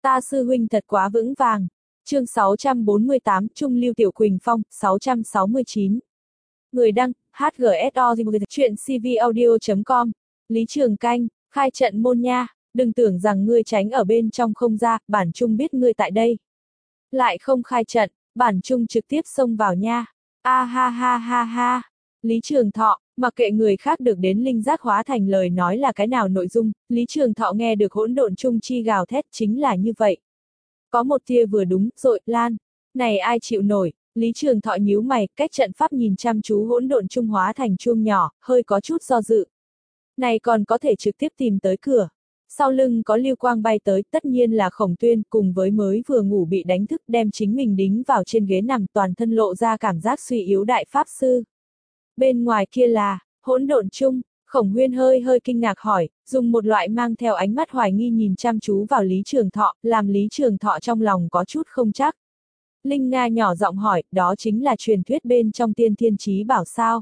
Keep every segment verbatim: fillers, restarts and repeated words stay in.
Ta sư huynh thật quá vững vàng. Chương sáu trăm bốn mươi tám, Trung Lưu Tiểu Quỳnh Phong, sáu trăm sáu mươi chín. Người đăng, hát giê ét o chuyện cvaudio chấm com. Lý Trường Canh, khai trận môn nha, đừng tưởng rằng ngươi tránh ở bên trong không ra, bản Trung biết ngươi tại đây. Lại không khai trận, bản Trung trực tiếp xông vào nha. A ha ha ha ha. Lý Trường Thọ, mặc kệ người khác được đến linh giác hóa thành lời nói là cái nào nội dung, Lý Trường Thọ nghe được hỗn độn trung chi gào thét chính là như vậy. Có một tia vừa đúng, rội lan. Này ai chịu nổi, Lý Trường Thọ nhíu mày, cách trận pháp nhìn chăm chú hỗn độn trung hóa thành chuông nhỏ, hơi có chút do dự. Này còn có thể trực tiếp tìm tới cửa. Sau lưng có lưu quang bay tới, tất nhiên là Khổng Tuyên, cùng với mới vừa ngủ bị đánh thức đem chính mình đính vào trên ghế nằm, toàn thân lộ ra cảm giác suy yếu đại pháp sư. Bên ngoài kia là, hỗn độn chung, Khổng Huyên hơi hơi kinh ngạc hỏi, dùng một loại mang theo ánh mắt hoài nghi nhìn chăm chú vào Lý Trường Thọ, làm Lý Trường Thọ trong lòng có chút không chắc. Linh Nga nhỏ giọng hỏi, đó chính là truyền thuyết bên trong tiên thiên chí bảo sao?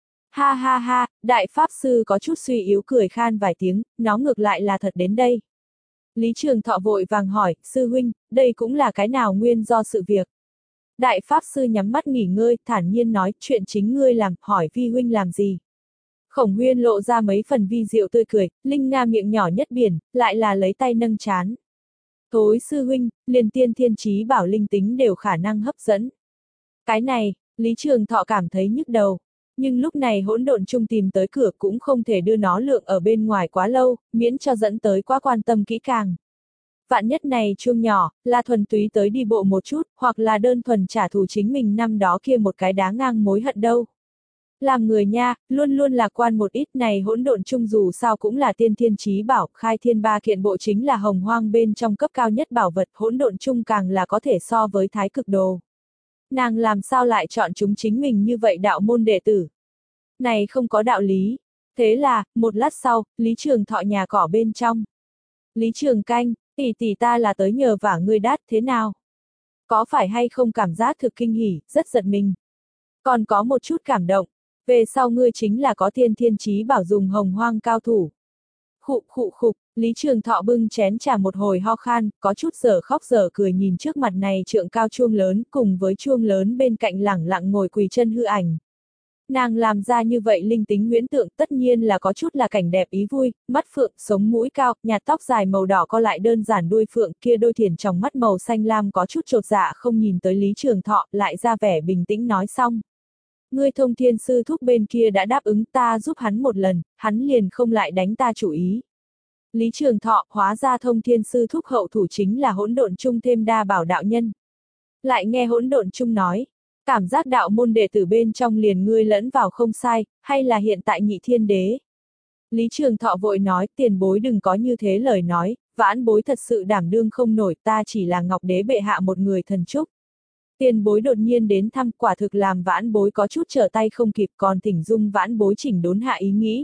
Ha ha ha, đại pháp sư có chút suy yếu cười khan vài tiếng, nó ngược lại là thật đến đây. Lý Trường Thọ vội vàng hỏi, sư huynh, đây cũng là cái nào nguyên do sự việc? Đại pháp sư nhắm mắt nghỉ ngơi, thản nhiên nói, chuyện chính ngươi làm, hỏi vi huynh làm gì? Khổng Huyên lộ ra mấy phần vi diệu tươi cười, Linh Nga miệng nhỏ nhất biển, lại là lấy tay nâng chán. Thối sư huynh, liền tiên thiên chí bảo linh tính đều khả năng hấp dẫn. Cái này, Lý Trường Thọ cảm thấy nhức đầu. Nhưng lúc này hỗn độn chung tìm tới cửa cũng không thể đưa nó lượng ở bên ngoài quá lâu, miễn cho dẫn tới quá quan tâm kỹ càng. Vạn nhất này chuông nhỏ, là thuần túy tới đi bộ một chút, hoặc là đơn thuần trả thù chính mình năm đó kia một cái đá ngang mối hận đâu. Làm người nha, luôn luôn lạc quan một ít, này hỗn độn chung dù sao cũng là tiên thiên chí bảo, khai thiên ba kiện bộ chính là hồng hoang bên trong cấp cao nhất bảo vật, hỗn độn chung càng là có thể so với thái cực đồ. Nàng làm sao lại chọn chúng chính mình như vậy đạo môn đệ tử? Này không có đạo lý. Thế là, một lát sau, Lý Trường Thọ nhà cỏ bên trong. Lý Trường Canh, tỷ tỷ ta là tới nhờ vả ngươi đát thế nào? Có phải hay không cảm giác thực kinh hỉ, rất giật mình. Còn có một chút cảm động. Về sau ngươi chính là có tiên thiên chí bảo dùng hồng hoang cao thủ. Khụ khụ khục, Lý Trường Thọ bưng chén trà một hồi ho khan, có chút giờ khóc giờ cười nhìn trước mặt này trượng cao chuông lớn, cùng với chuông lớn bên cạnh lẳng lặng ngồi quỳ chân hư ảnh. Nàng làm ra như vậy linh tính huyễn tượng tất nhiên là có chút là cảnh đẹp ý vui, mắt phượng, sống mũi cao, nhạt tóc dài màu đỏ co lại đơn giản đuôi phượng kia đôi thiền trong mắt màu xanh lam có chút chột dạ không nhìn tới Lý Trường Thọ, lại ra vẻ bình tĩnh nói xong. Ngươi Thông Thiên sư thúc bên kia đã đáp ứng ta giúp hắn một lần, hắn liền không lại đánh ta chủ ý. Lý Trường Thọ, hóa ra Thông Thiên sư thúc hậu thủ chính là hỗn độn chung thêm đa bảo đạo nhân. Lại nghe hỗn độn chung nói, cảm giác đạo môn đệ tử bên trong liền ngươi lẫn vào không sai, hay là hiện tại nhị thiên đế. Lý Trường Thọ vội nói, tiền bối đừng có như thế lời nói, vãn bối thật sự đảm đương không nổi, ta chỉ là ngọc đế bệ hạ một người thần trúc. Tiền bối đột nhiên đến thăm quả thực làm vãn bối có chút trở tay không kịp còn thỉnh dung vãn bối chỉnh đốn hạ ý nghĩ.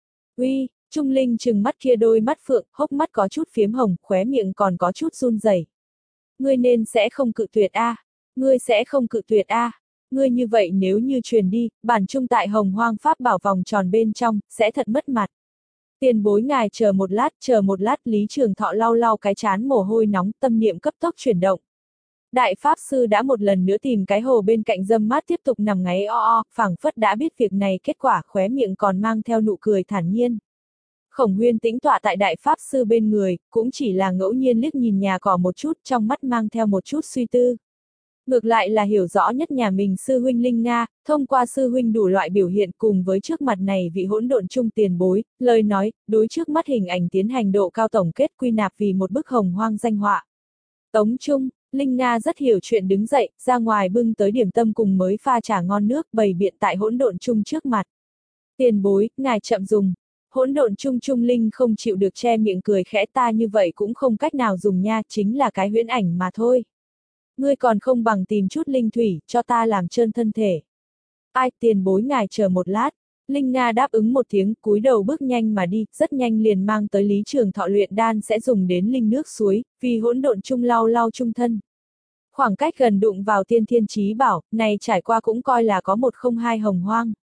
Uy, Trung Linh trừng mắt kia đôi mắt phượng, hốc mắt có chút phiếm hồng, khóe miệng còn có chút run rẩy. Ngươi nên sẽ không cự tuyệt a, à. Ngươi sẽ không cự tuyệt a, à. Ngươi như vậy nếu như truyền đi, bản trung tại hồng hoang pháp bảo vòng tròn bên trong, sẽ thật mất mặt. Tiền bối ngài chờ một lát, chờ một lát, Lý Trường Thọ lau lau cái chán mồ hôi nóng, tâm niệm cấp tốc chuyển động. Đại pháp sư đã một lần nữa tìm cái hồ bên cạnh dâm mát tiếp tục nằm ngáy o o, phảng phất đã biết việc này kết quả, khóe miệng còn mang theo nụ cười thản nhiên. Khổng Huyên tĩnh tọa tại đại pháp sư bên người, cũng chỉ là ngẫu nhiên liếc nhìn nhà cỏ một chút, trong mắt mang theo một chút suy tư. Ngược lại là hiểu rõ nhất nhà mình sư huynh Linh Nga, thông qua sư huynh đủ loại biểu hiện cùng với trước mặt này vị hỗn độn chung tiền bối, lời nói, đối trước mắt hình ảnh tiến hành độ cao tổng kết quy nạp vì một bức hồng hoang danh họa. Tống Trung, Linh Nga rất hiểu chuyện đứng dậy, ra ngoài bưng tới điểm tâm cùng mới pha trà ngon nước bày biện tại hỗn độn chung trước mặt. Tiền bối, ngài chậm dùng. Hỗn độn chung Trung Linh không chịu được che miệng cười khẽ ta như vậy cũng không cách nào dùng nha, chính là cái huyễn ảnh mà thôi. Ngươi còn không bằng tìm chút linh thủy, cho ta làm trơn thân thể. Ai, tiền bối ngài chờ một lát. Linh Nga đáp ứng một tiếng, cúi đầu bước nhanh mà đi, rất nhanh liền mang tới Lý Trường Thọ luyện đan sẽ dùng đến linh nước suối, vì hỗn độn chung lau lau chung thân. Khoảng cách gần đụng vào tiên thiên chí bảo, này trải qua cũng coi là có một không hai hồng hoang.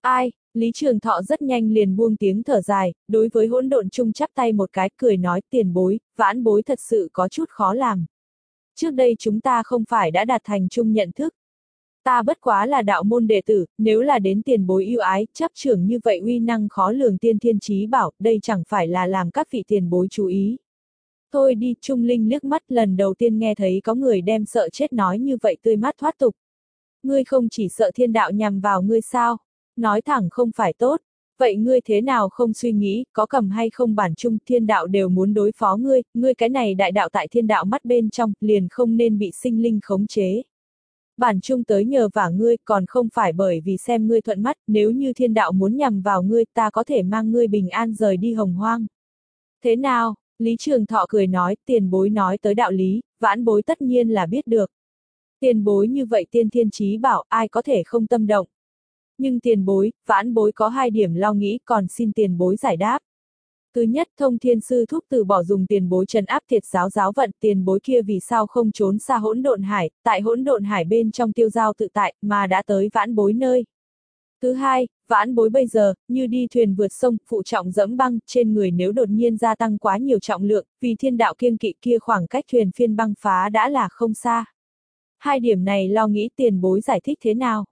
Ai, Lý Trường Thọ rất nhanh liền buông tiếng thở dài, đối với hỗn độn chung chắp tay một cái, cười nói tiền bối, vãn bối thật sự có chút khó làm. Trước đây chúng ta không phải đã đạt thành chung nhận thức. Ta bất quá là đạo môn đệ tử, nếu là đến tiền bối yêu ái, chấp trưởng như vậy uy năng khó lường tiên thiên chí bảo, đây chẳng phải là làm các vị tiền bối chú ý. Thôi đi, Trung Linh liếc mắt lần đầu tiên nghe thấy có người đem sợ chết nói như vậy tươi mát thoát tục. Ngươi không chỉ sợ thiên đạo nhằm vào ngươi sao? Nói thẳng không phải tốt. Vậy ngươi thế nào không suy nghĩ, có cầm hay không bản chung thiên đạo đều muốn đối phó ngươi, ngươi cái này đại đạo tại thiên đạo mắt bên trong, liền không nên bị sinh linh khống chế. Bản chung tới nhờ vả ngươi còn không phải bởi vì xem ngươi thuận mắt, nếu như thiên đạo muốn nhằm vào ngươi ta có thể mang ngươi bình an rời đi hồng hoang. Thế nào? Lý Trường Thọ cười nói, tiền bối nói tới đạo lý, vãn bối tất nhiên là biết được. Tiền bối như vậy tiên thiên chí bảo ai có thể không tâm động. Nhưng tiền bối, vãn bối có hai điểm lo nghĩ còn xin tiền bối giải đáp. Thứ nhất, thông thiên sư thúc từ bỏ dùng tiền bối trấn áp thiệt giáo giáo vận, tiền bối kia vì sao không trốn xa hỗn độn hải, tại hỗn độn hải bên trong tiêu giao tự tại, mà đã tới vãn bối nơi. Thứ hai, vãn bối bây giờ, như đi thuyền vượt sông, phụ trọng dẫm băng, trên người nếu đột nhiên gia tăng quá nhiều trọng lượng, vì thiên đạo kiêng kỵ kia khoảng cách thuyền phiên băng phá đã là không xa. Hai điểm này lo nghĩ tiền bối giải thích thế nào?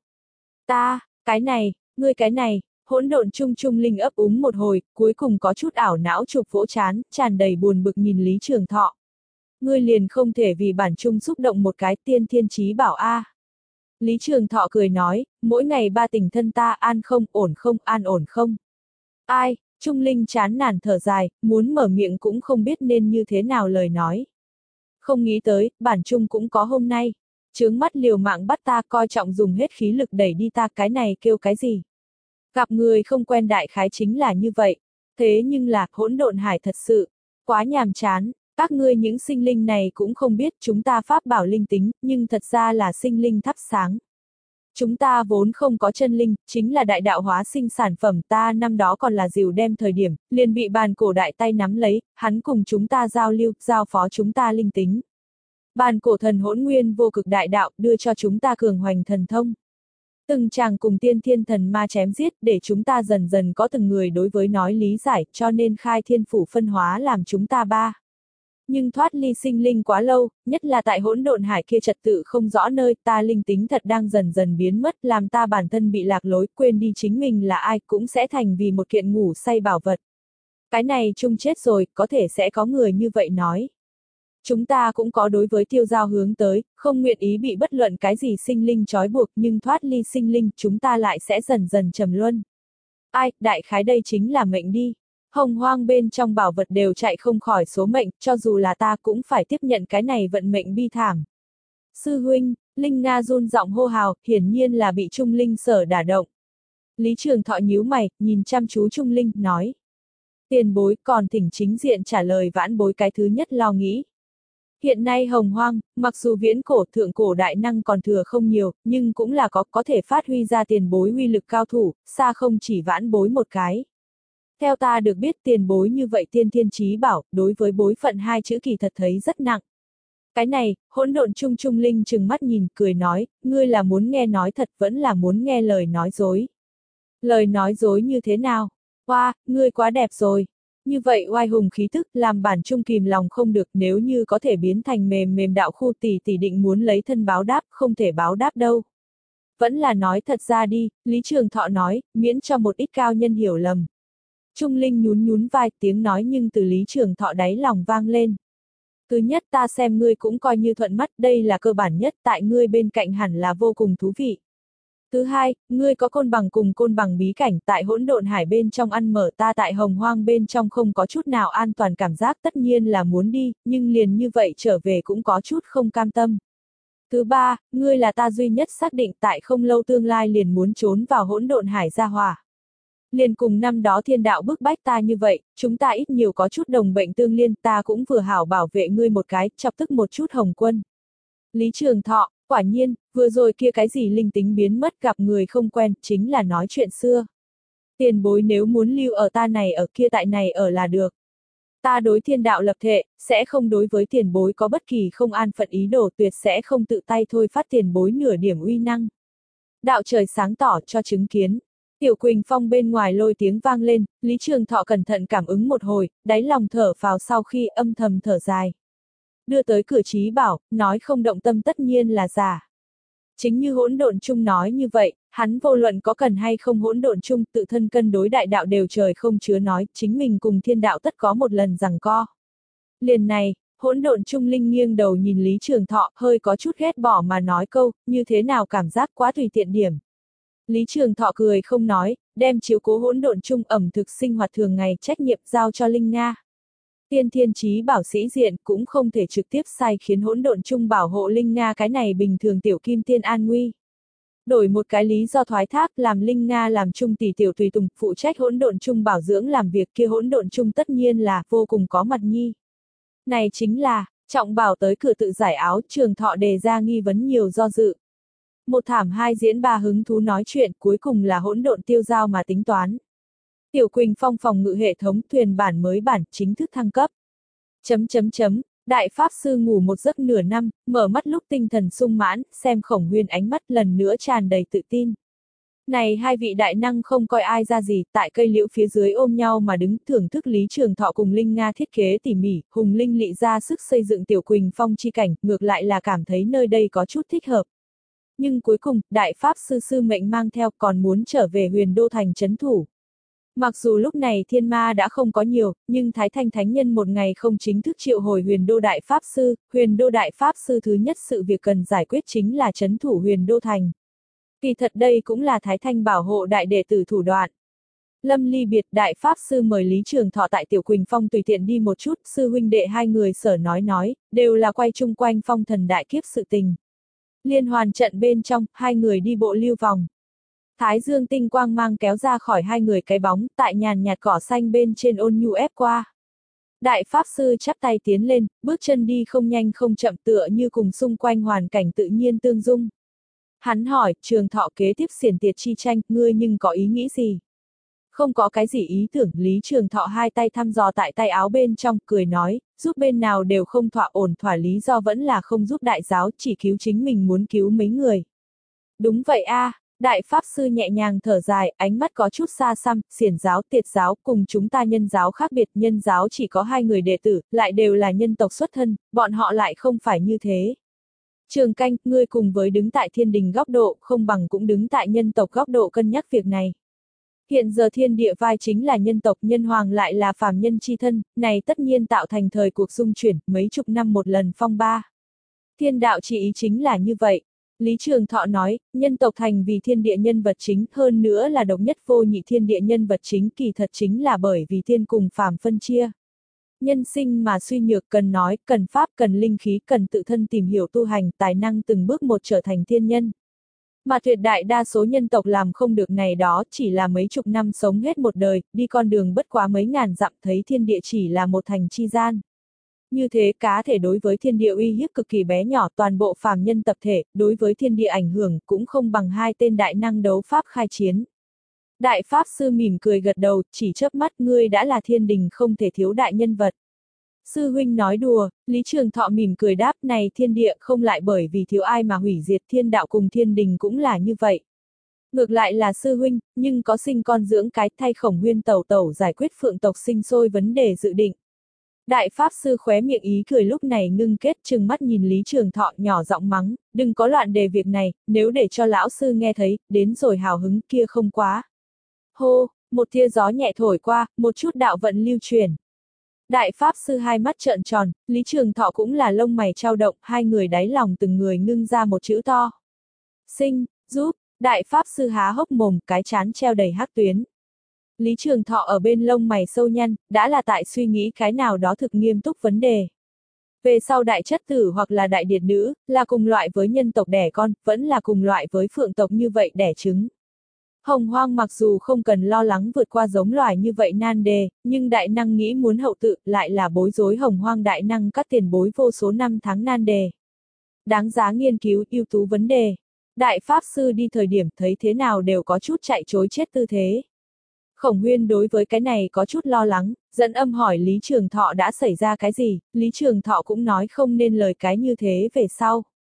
Ta, cái này, ngươi cái này, hỗn độn chung Trung Linh ấp úng một hồi, cuối cùng có chút ảo não chụp vỗ chán, tràn đầy buồn bực nhìn Lý Trường Thọ. Ngươi liền không thể vì bản chung xúc động một cái tiên thiên chí bảo a. À. Lý Trường Thọ cười nói, mỗi ngày ba tình thân ta an không, ổn không, an ổn không. Ai, Trung Linh chán nản thở dài, muốn mở miệng cũng không biết nên như thế nào lời nói. Không nghĩ tới, bản chung cũng có hôm nay. Chướng mắt liều mạng bắt ta coi trọng dùng hết khí lực đẩy đi ta cái này kêu cái gì. Gặp người không quen đại khái chính là như vậy. Thế nhưng là, hỗn độn hải thật sự, quá nhàm chán, các ngươi những sinh linh này cũng không biết chúng ta pháp bảo linh tính, nhưng thật ra là sinh linh thắp sáng. Chúng ta vốn không có chân linh, chính là đại đạo hóa sinh sản phẩm ta năm đó còn là dìu đem thời điểm, liền bị bàn cổ đại tay nắm lấy, hắn cùng chúng ta giao lưu, giao phó chúng ta linh tính. Bàn cổ thần hỗn nguyên vô cực đại đạo đưa cho chúng ta cường hoành thần thông. Từng chàng cùng tiên thiên thần ma chém giết để chúng ta dần dần có từng người đối với nói lý giải cho nên khai thiên phủ phân hóa làm chúng ta ba. Nhưng thoát ly sinh linh quá lâu, nhất là tại hỗn độn hải kia trật tự không rõ nơi ta linh tính thật đang dần dần biến mất làm ta bản thân bị lạc lối quên đi chính mình là ai cũng sẽ thành vì một kiện ngủ say bảo vật. Cái này chung chết rồi, có thể sẽ có người như vậy nói. Chúng ta cũng có đối với tiêu giao hướng tới, không nguyện ý bị bất luận cái gì sinh linh trói buộc nhưng thoát ly sinh linh chúng ta lại sẽ dần dần trầm luân. Ai, đại khái đây chính là mệnh đi. Hồng hoang bên trong bảo vật đều chạy không khỏi số mệnh, cho dù là ta cũng phải tiếp nhận cái này vận mệnh bi thảm. Sư huynh, Linh Nga run giọng hô hào, hiển nhiên là bị Trung Linh sở đả động. Lý Trường Thọ nhíu mày, nhìn chăm chú Trung Linh, nói. Tiền bối còn thỉnh chính diện trả lời vãn bối cái thứ nhất lo nghĩ. Hiện nay hồng hoang, mặc dù viễn cổ thượng cổ đại năng còn thừa không nhiều, nhưng cũng là có có thể phát huy ra tiền bối uy lực cao thủ, xa không chỉ vãn bối một cái. Theo ta được biết tiền bối như vậy tiên thiên chí bảo, đối với bối phận hai chữ kỳ thật thấy rất nặng. Cái này, hỗn độn chung Trung Linh trừng mắt nhìn, cười nói, ngươi là muốn nghe nói thật vẫn là muốn nghe lời nói dối. Lời nói dối như thế nào? Hoa, wow, ngươi quá đẹp rồi. Như vậy oai hùng khí tức làm bản chung kìm lòng không được nếu như có thể biến thành mềm mềm đạo khu tỷ tỷ định muốn lấy thân báo đáp, không thể báo đáp đâu. Vẫn là nói thật ra đi, Lý Trường Thọ nói, miễn cho một ít cao nhân hiểu lầm. Trung Linh nhún nhún vai tiếng nói nhưng từ Lý Trường Thọ đáy lòng vang lên. Thứ nhất ta xem ngươi cũng coi như thuận mắt, đây là cơ bản nhất tại ngươi bên cạnh hẳn là vô cùng thú vị. Thứ hai, ngươi có côn bằng cùng côn bằng bí cảnh tại hỗn độn hải bên trong ăn mở ta tại hồng hoang bên trong không có chút nào an toàn cảm giác tất nhiên là muốn đi, nhưng liền như vậy trở về cũng có chút không cam tâm. Thứ ba, ngươi là ta duy nhất xác định tại không lâu tương lai liền muốn trốn vào hỗn độn hải gia hỏa. Liền cùng năm đó thiên đạo bức bách ta như vậy, chúng ta ít nhiều có chút đồng bệnh tương liên ta cũng vừa hảo bảo vệ ngươi một cái, chọc tức một chút hồng quân. Lý Trường Thọ, quả nhiên, vừa rồi kia cái gì linh tính biến mất gặp người không quen, chính là nói chuyện xưa. Tiền bối nếu muốn lưu ở ta này ở kia tại này ở là được. Ta đối thiên đạo lập thệ, sẽ không đối với tiền bối có bất kỳ không an phận ý đồ tuyệt sẽ không tự tay thôi phát tiền bối nửa điểm uy năng. Đạo trời sáng tỏ cho chứng kiến. Tiểu Quỳnh Phong bên ngoài lôi tiếng vang lên, Lý Trường Thọ cẩn thận cảm ứng một hồi, đáy lòng thở phào sau khi âm thầm thở dài. Đưa tới cửa trí bảo, nói không động tâm tất nhiên là giả. Chính như hỗn độn chung nói như vậy, hắn vô luận có cần hay không hỗn độn chung, tự thân cân đối đại đạo đều trời không chứa nói, chính mình cùng thiên đạo tất có một lần giằng co. Liền này, hỗn độn chung linh nghiêng đầu nhìn Lý Trường Thọ, hơi có chút ghét bỏ mà nói câu, như thế nào cảm giác quá tùy tiện điểm. Lý Trường Thọ cười không nói, đem chiếu cố hỗn độn chung ẩm thực sinh hoạt thường ngày trách nhiệm giao cho Linh Nga. Tiên thiên chí bảo sĩ diện cũng không thể trực tiếp sai khiến hỗn độn chung bảo hộ Linh Nga cái này bình thường tiểu kim tiên an nguy. Đổi một cái lý do thoái thác làm Linh Nga làm chung tỷ tiểu tùy tùng phụ trách hỗn độn chung bảo dưỡng làm việc kia hỗn độn chung tất nhiên là vô cùng có mặt nhi. Này chính là, trọng bảo tới cửa tự giải áo Trường Thọ đề ra nghi vấn nhiều do dự. Một thảm hai diễn ba hứng thú nói chuyện cuối cùng là hỗn độn tiêu giao mà tính toán. Tiểu Quỳnh Phong phòng ngự hệ thống thuyền bản mới bản chính thức thăng cấp. Chấm chấm chấm, Đại Pháp Sư ngủ một giấc nửa năm, mở mắt lúc tinh thần sung mãn, xem Khổng Huyên ánh mắt lần nữa tràn đầy tự tin. Này hai vị đại năng không coi ai ra gì, tại cây liễu phía dưới ôm nhau mà đứng thưởng thức Lý Trường Thọ cùng Linh Nga thiết kế tỉ mỉ, hùng linh lị ra sức xây dựng Tiểu Quỳnh Phong chi cảnh, ngược lại là cảm thấy nơi đây có chút thích hợp. Nhưng cuối cùng, Đại Pháp Sư sư mệnh mang theo còn muốn trở về Huyền Đô Thành trấn thủ. Mặc dù lúc này thiên ma đã không có nhiều, nhưng Thái Thanh Thánh Nhân một ngày không chính thức triệu hồi Huyền Đô Đại Pháp Sư, Huyền Đô Đại Pháp Sư thứ nhất sự việc cần giải quyết chính là trấn thủ Huyền Đô Thành. Kỳ thật đây cũng là Thái Thanh bảo hộ đại đệ tử thủ đoạn. Lâm ly biệt Đại Pháp Sư mời Lý Trường Thọ tại Tiểu Quỳnh Phong tùy tiện đi một chút, sư huynh đệ hai người sở nói nói, đều là quay chung quanh phong thần đại kiếp sự tình. Liên hoàn trận bên trong, hai người đi bộ lưu vòng. Thái dương tinh quang mang kéo ra khỏi hai người cái bóng, tại nhàn nhạt cỏ xanh bên trên ôn nhu ép qua. Đại Pháp Sư chắp tay tiến lên, bước chân đi không nhanh không chậm tựa như cùng xung quanh hoàn cảnh tự nhiên tương dung. Hắn hỏi, Trường Thọ kế tiếp xiển tiệt chi tranh, ngươi nhưng có ý nghĩ gì? Không có cái gì ý tưởng, Lý Trường Thọ hai tay thăm dò tại tay áo bên trong, cười nói, giúp bên nào đều không thỏa ổn thỏa lý do vẫn là không giúp đại giáo, chỉ cứu chính mình muốn cứu mấy người. Đúng vậy a, à, Đại Pháp Sư nhẹ nhàng thở dài, ánh mắt có chút xa xăm, xiển giáo, tiệt giáo, cùng chúng ta nhân giáo khác biệt, nhân giáo chỉ có hai người đệ tử, lại đều là nhân tộc xuất thân, bọn họ lại không phải như thế. Trường Canh, ngươi cùng với đứng tại thiên đình góc độ, không bằng cũng đứng tại nhân tộc góc độ cân nhắc việc này. Hiện giờ thiên địa vai chính là nhân tộc, nhân hoàng lại là phàm nhân chi thân, này tất nhiên tạo thành thời cuộc dung chuyển, mấy chục năm một lần phong ba. Thiên đạo chỉ ý chính là như vậy. Lý Trường Thọ nói, nhân tộc thành vì thiên địa nhân vật chính, hơn nữa là độc nhất vô nhị thiên địa nhân vật chính, kỳ thật chính là bởi vì thiên cùng phàm phân chia. Nhân sinh mà suy nhược, cần nói, cần pháp, cần linh khí, cần tự thân tìm hiểu tu hành, tài năng từng bước một trở thành thiên nhân. Mà tuyệt đại đa số nhân tộc làm không được này đó, chỉ là mấy chục năm sống hết một đời, đi con đường bất quá mấy ngàn dặm, thấy thiên địa chỉ là một thành chi gian. Như thế cá thể đối với thiên địa uy hiếp cực kỳ bé nhỏ, toàn bộ phàm nhân tập thể, đối với thiên địa ảnh hưởng cũng không bằng hai tên đại năng đấu pháp khai chiến. Đại Pháp Sư mỉm cười gật đầu, chỉ chớp mắt, ngươi đã là thiên đình không thể thiếu đại nhân vật. Sư huynh nói đùa, Lý Trường Thọ mỉm cười đáp, này thiên địa không lại bởi vì thiếu ai mà hủy diệt, thiên đạo cùng thiên đình cũng là như vậy. Ngược lại là sư huynh, nhưng có sinh con dưỡng cái, thay Khổng Huyên tẩu tẩu giải quyết phượng tộc sinh sôi vấn đề dự định. Đại Pháp Sư khóe miệng ý cười lúc này ngưng kết, trừng mắt nhìn Lý Trường Thọ nhỏ giọng mắng, đừng có loạn đề việc này, nếu để cho lão sư nghe thấy, đến rồi hào hứng kia không quá. Hô, một tia gió nhẹ thổi qua, một chút đạo vận lưu truyền. Đại Pháp Sư hai mắt trợn tròn, Lý Trường Thọ cũng là lông mày trao động, hai người đáy lòng từng người ngưng ra một chữ to. Sinh, giúp, Đại Pháp Sư há hốc mồm, cái chán treo đầy hắc tuyến. Lý Trường Thọ ở bên lông mày sâu nhăn, đã là tại suy nghĩ cái nào đó thực nghiêm túc vấn đề. Về sau đại chất tử hoặc là đại điệt nữ, là cùng loại với nhân tộc đẻ con, vẫn là cùng loại với phượng tộc như vậy đẻ trứng. Hồng Hoang mặc dù không cần lo lắng vượt qua giống loài như vậy nan đề, nhưng đại năng nghĩ muốn hậu tự lại là bối rối Hồng Hoang đại năng các tiền bối vô số năm tháng nan đề. Đáng giá nghiên cứu ưu tú vấn đề. Đại Pháp Sư đi thời điểm thấy thế nào đều có chút chạy chối chết tư thế. Khổng Huyên đối với cái này có chút lo lắng, dẫn âm hỏi Lý Trường Thọ đã xảy ra cái gì, Lý Trường Thọ cũng nói không nên lời cái như thế về sau.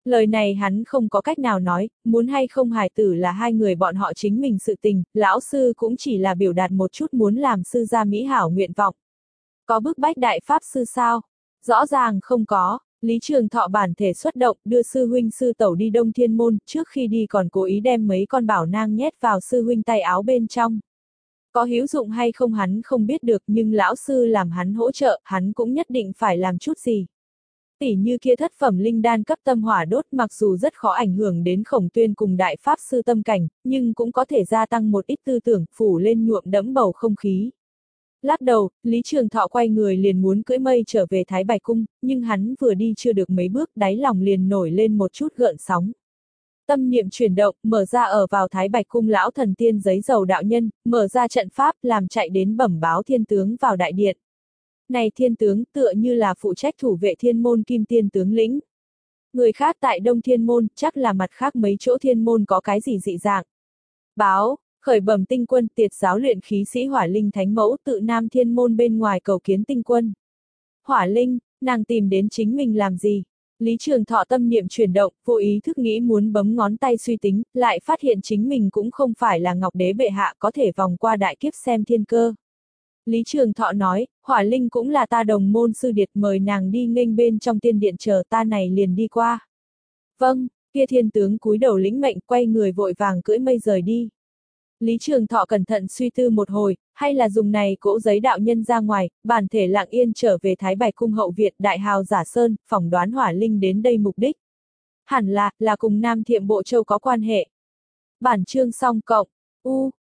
Lời này hắn không có cách nào nói, muốn hay không hài tử là hai người bọn họ chính mình sự tình, lão sư cũng chỉ là biểu đạt một chút muốn làm sư gia mỹ hảo nguyện vọng. Có bức bách đại pháp sư sao? Rõ ràng không có. Lý Trường Thọ bản thể xuất động, đưa sư huynh sư tẩu đi Đông Thiên Môn, trước khi đi còn cố ý đem mấy con bảo nang nhét vào sư huynh tay áo bên trong. Có hữu dụng hay không hắn không biết được, nhưng lão sư làm hắn hỗ trợ, hắn cũng nhất định phải làm chút gì. Tỉ như kia thất phẩm linh đan cấp tâm hỏa đốt, mặc dù rất khó ảnh hưởng đến Khổng Tuyên cùng đại pháp sư tâm cảnh, nhưng cũng có thể gia tăng một ít tư tưởng, phủ lên nhuộm đẫm bầu không khí. Lắc đầu, Lý Trường Thọ quay người liền muốn cưỡi mây trở về Thái Bạch Cung, nhưng hắn vừa đi chưa được mấy bước, đáy lòng liền nổi lên một chút gợn sóng. Tâm niệm chuyển động, mở ra ở vào Thái Bạch Cung lão thần tiên giấy dầu đạo nhân, mở ra trận pháp, làm chạy đến bẩm báo thiên tướng vào đại điện. Này thiên tướng tựa như là phụ trách thủ vệ thiên môn kim tiên tướng lĩnh. Người khác tại Đông Thiên Môn, chắc là mặt khác mấy chỗ thiên môn có cái gì dị dạng. Báo, khởi bẩm tinh quân, tiệt giáo luyện khí sĩ Hỏa Linh Thánh Mẫu tự Nam Thiên Môn bên ngoài cầu kiến tinh quân. Hỏa Linh, nàng tìm đến chính mình làm gì? Lý Trường Thọ tâm niệm chuyển động, vô ý thức nghĩ muốn bấm ngón tay suy tính, lại phát hiện chính mình cũng không phải là Ngọc Đế bệ hạ có thể vòng qua đại kiếp xem thiên cơ. Lý Trường Thọ nói, Hỏa Linh cũng là ta đồng môn sư điệt, mời nàng đi nghênh bên trong tiên điện chờ ta này liền đi qua. Vâng, kia thiên tướng cúi đầu lĩnh mệnh, quay người vội vàng cưỡi mây rời đi. Lý Trường Thọ cẩn thận suy tư một hồi, hay là dùng này cỗ giấy đạo nhân ra ngoài, bản thể lặng yên trở về Thái Bạch Cung hậu viện đại hào giả sơn, phỏng đoán Hỏa Linh đến đây mục đích. Hẳn là, là cùng Nam Thiệm Bộ Châu có quan hệ. Bản chương xong cộng, u,